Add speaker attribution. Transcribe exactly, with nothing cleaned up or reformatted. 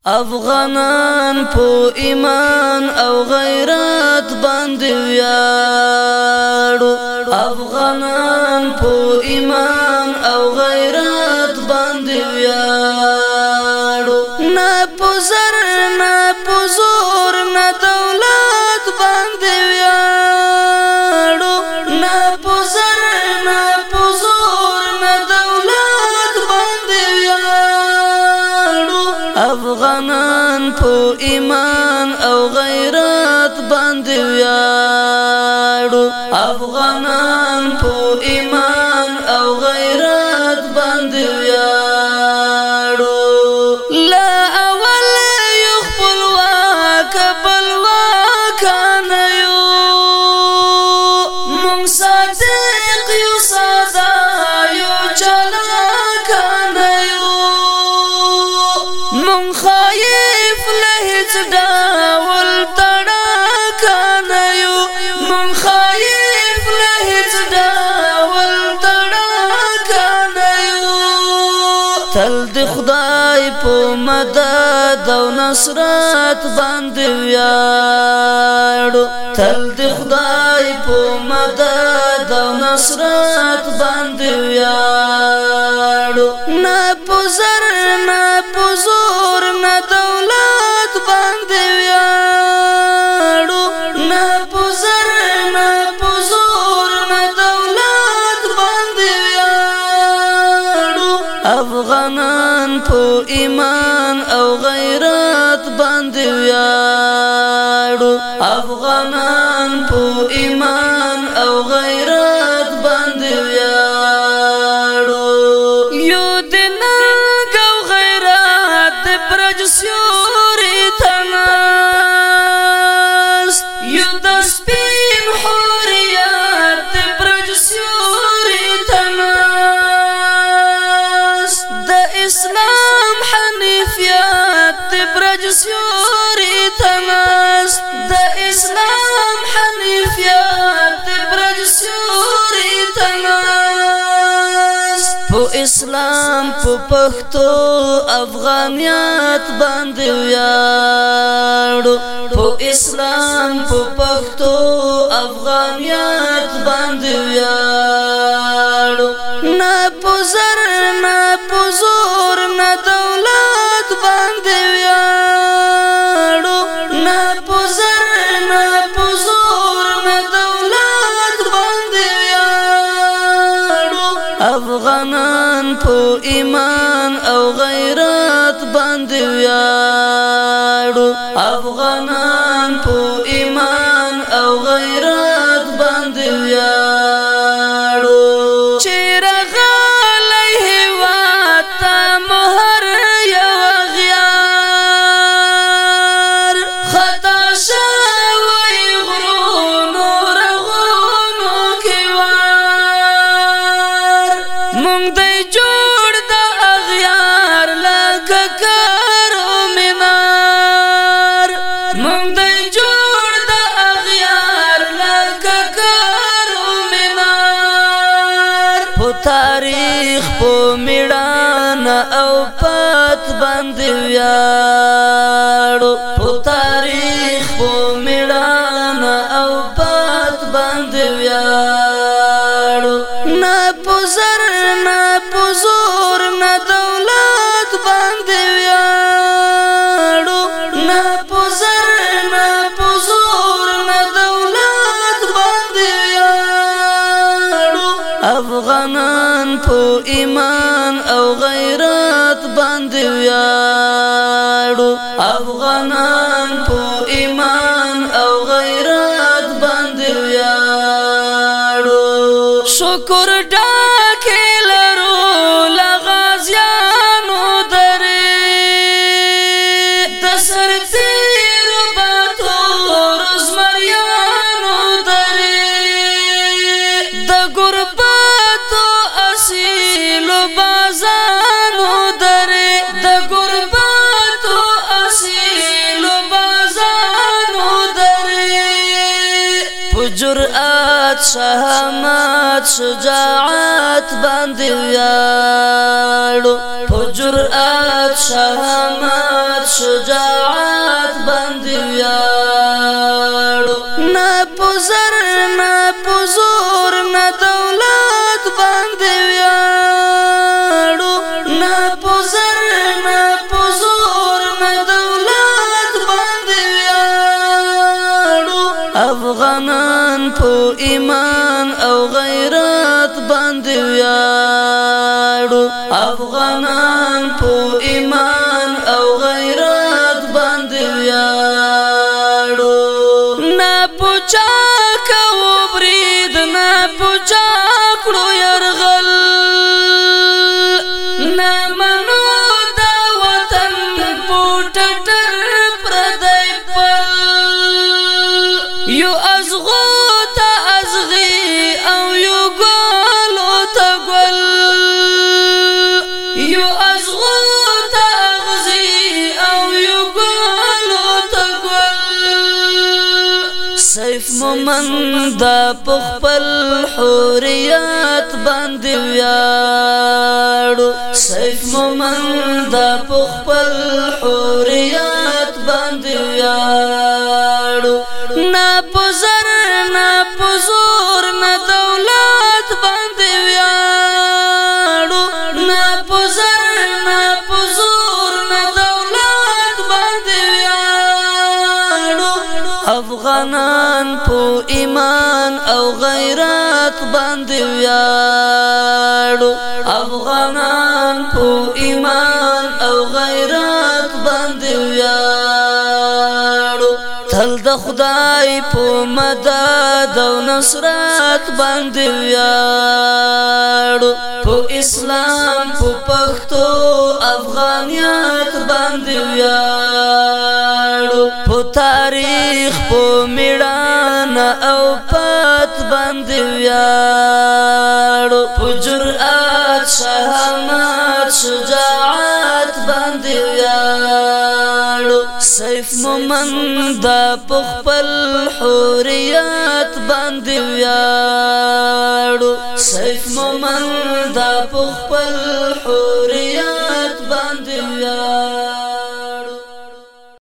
Speaker 1: افغانان په ایمان او غیرت باندې ویاړو افغانان په ایمان او غیرت باندې ویاړو نه په زر نه په زور نه دولت باندې ویاړو نه په زر نه په زور نه دولت باندې ویاړو افغانان په ایمان او غیرت باندې ویاړو افغانان په ایمان او غیرت باندې ویاړو لا اول یو خپلواک بلواک نه یو مونږ صادق یو ساده یو چالاک نه یو مونږ خایف له هیڅ ډول تړاک نه یو مونږ خایف له هیڅ ډول تړاک نه یو تل د خدای په مدد او نصرت باندې ویاړو تل د خدای په مدد او نصرت باندې ویاړو نه په زر نه په زور نه دولت باندې ویاړو نه په زر نه په زور نه دولت باندې ویاړو افغانان په ایمان او غیرت باندې ویاړو افغانان په ایمان او غیرت باندې ویاړو یو دین او غیرت برج سیوري تناس یو د سپین حریت برج سیوري تناس د اسلام حنیفیت برج سیوري تناس د اسلام حنیفیت برج سیوري تناس په اسلام په پښتو افغانیت باندې ویاړو په اسلام په پښتو افغانیت باندې ویاړو نه په زر نه په زور نه دولت باندې ویاړو نه په زر نه په زور نه دولت باندې ویاړو افغانان په ایمان او غیرت باندې ویاړو افغانان په ایمان او غیرت باندې ویاړو چیرغه تاریخ په میړانه او پت باندې ویاړو په تاریخ په میړانه او پت باندې ویاړو نه په زر نه په زور نه دولت باندې ویاړو نه په زر نه په زور نه دولت باندې ویاړو افغانان په ایمان او غیرت باندې ویاړو افغانان په ایمان او غیرت باندې ویاړو شکر ډاکې لرو له غازیانو درې د سرتیرو باتور زمریانو درې د غربت اصیلو بازانو درې د غربت اصیلو بازانو درې په جرأت شهامت شجاعت باندې ویاړو په جرأت شهامت شجاعت باندې ویاړو نه په زر نه په زور نه دولت باندې ویاړو نه په زر نه په زور نه دولت باندې ویاړو افغانان په ایمان او غیرت باندې ویاړو افغانان په ایمان او غیرت باندې ویاړو نه پوچا کو برید نه پوچا کړو يرغل نه منو دا وطن پټټر پردای پل یو ازغو تا ازغي او یو ګلو تا ګل یو ازغو تا ازغي او یو ګلو تا ګل سیف مومند په خپل حریت باندې ویاړو سیف مومند په خپل حریت باندې ویاړو نه په زر نه په زور نه دولت باندې ویاړو نه په زر نه په زور نه دولت باندې ویاړو افغانان په ایمان او غیرت باندې ویاړو افغانان په ایمان او غیرت باندې ویاړو تل د خدای په مدد او نصرت باندې ویاړو په اسلام په پښتو افغانیت باندې ویاړو په تاریخ په میړانه او پت باندې ویاړو په جرأت شهامت شجاعت باندې ویاړو سیف مومند په خپل حریت باندې ویاړو سیف مومند په خپل حریت باندې ویاړو